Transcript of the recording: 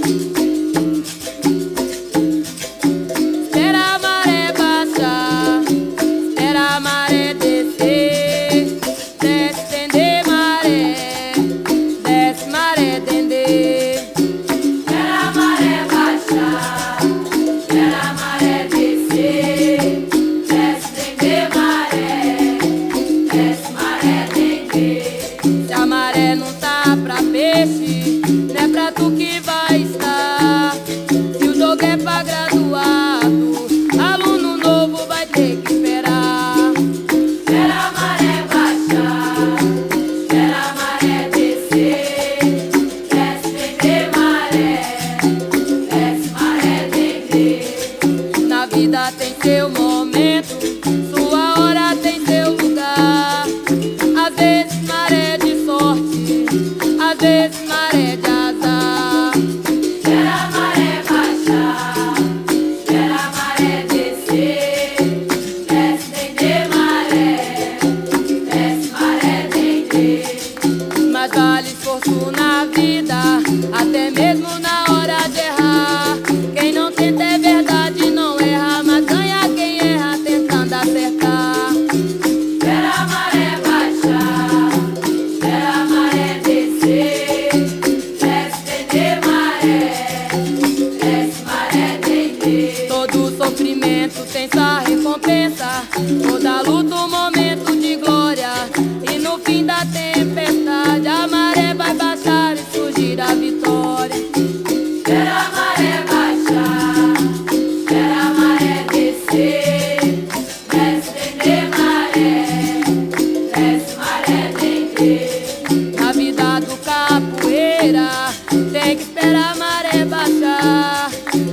Espera a maré baixar, espera a maré descer. Desce, tender maré, desce maré, tender. Espera a maré baixar, espera a maré descer. Desce, tender maré, desce maré, tender. Se a maré não tá pra peixe, não é pra tu que vai estar. Se o jogo é pra graduado, aluno novo vai ter que esperar. Espera a maré baixar, espera a maré descer. Desce, tender maré, desce maré, tender. Na vida tem seu momento, sua hora tem seu lugar. Às vezes maré de sorte, às vezes maré de azar. Espera a maré baixar, espera a maré descer. Desce, tender maré, desce maré, tender. Mas vale esforço na vida, até mesmo na hora de errar. Quem não tenta é verdade, não erra, mas ganha quem erra tentando acertar. Espera a maré baixar, espera a maré descer. Desce, tender maré, desce maré, tender. Todo sofrimento tem sua recompensa, toda luta um momento de glória. E no fim da tempestade a maré vai baixar e surgir a vitória. Espera a maré baixar, espera a maré descer. Desce, tender maré, desce maré, tender. Na vida do capoeira tem que esperar a maré baixar.